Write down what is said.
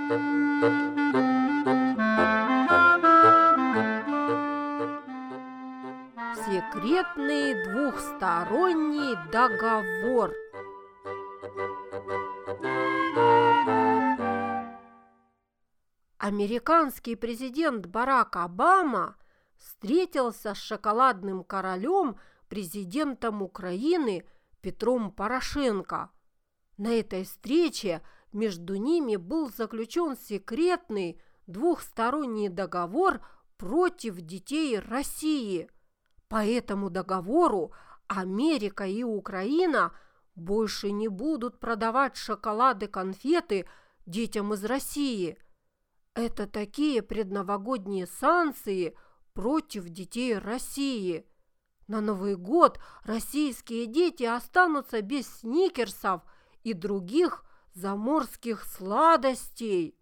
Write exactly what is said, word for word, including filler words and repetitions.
Секретный двухсторонний договор. Американский президент Барак Обама встретился с шоколадным королем, президентом Украины Петром Порошенко. На этой встрече между ними был заключен секретный двухсторонний договор против детей России. По этому договору Америка и Украина больше не будут продавать шоколад и конфеты детям из России. Это такие предновогодние санкции против детей России. На Новый год российские дети останутся без сникерсов и других заморских сладостей.